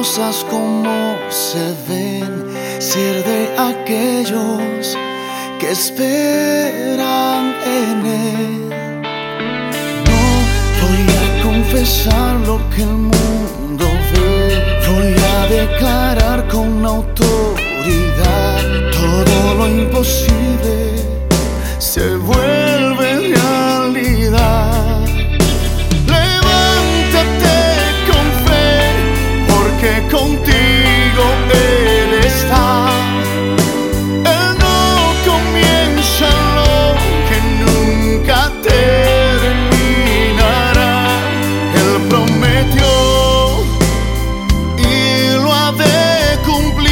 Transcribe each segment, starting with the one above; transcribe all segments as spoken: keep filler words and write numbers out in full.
cosas como se ven, ser de aquellos que esperan en Él. No voy a confesar lo que el mundo ve, voy a declarar con autoridad: todo lo imposible se vuelve realidad. Levántate con fe, porque contigo Él está. Él no comienza lo que nunca terminará. Él prometió y lo ha de cumplir.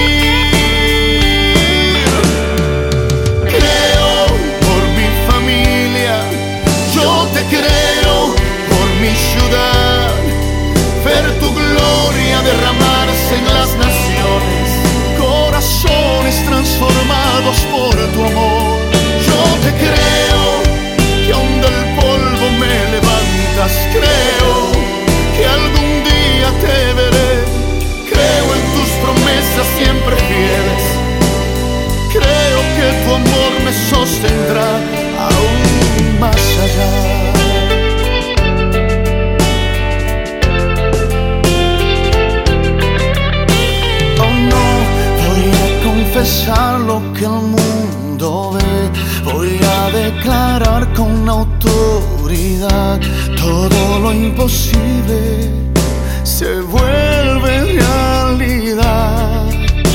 Creo por mi familia, yo te creo por mi ciudad, ver tu gloria derramarse en las naciones, corazones transformados por tu amor. Yo te creo que aún del polvo me levantas, creo que algún día te veré, creo en tus promesas siempre fieles, creo que tu amor me sostendrá aún más allá. Confesar lo que el mundo ve, voy a declarar con autoridad: todo lo imposible se vuelve realidad.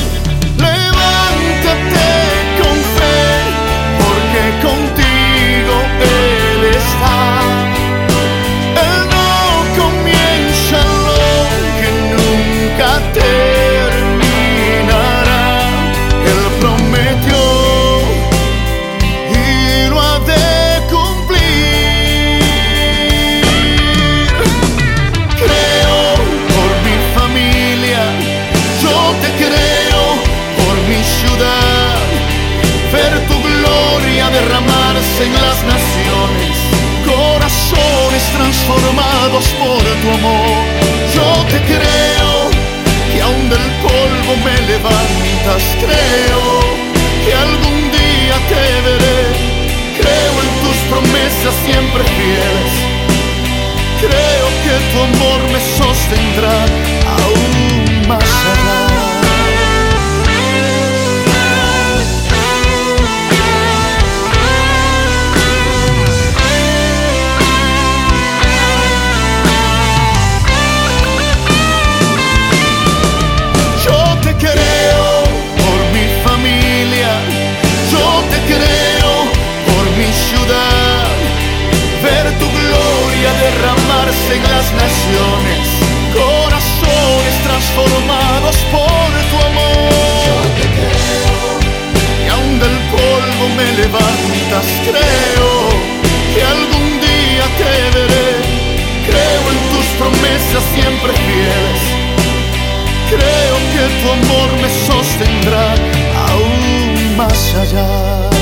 Levántate con fe, porque contigo Él está. Él no comienza lo que nunca te derramarse en las naciones, corazones transformados por tu amor. Yo te creo que aún del polvo me levantas, creo que algún día te veré, creo en tus promesas siempre fieles, creo que tu amor me sostendrá aún más allá. Derramarse en las naciones, corazones transformados por tu amor. Yo te creo y aún del polvo me levantas, creo que algún día te veré, creo en tus promesas siempre fieles, creo que tu amor me sostendrá aún más allá.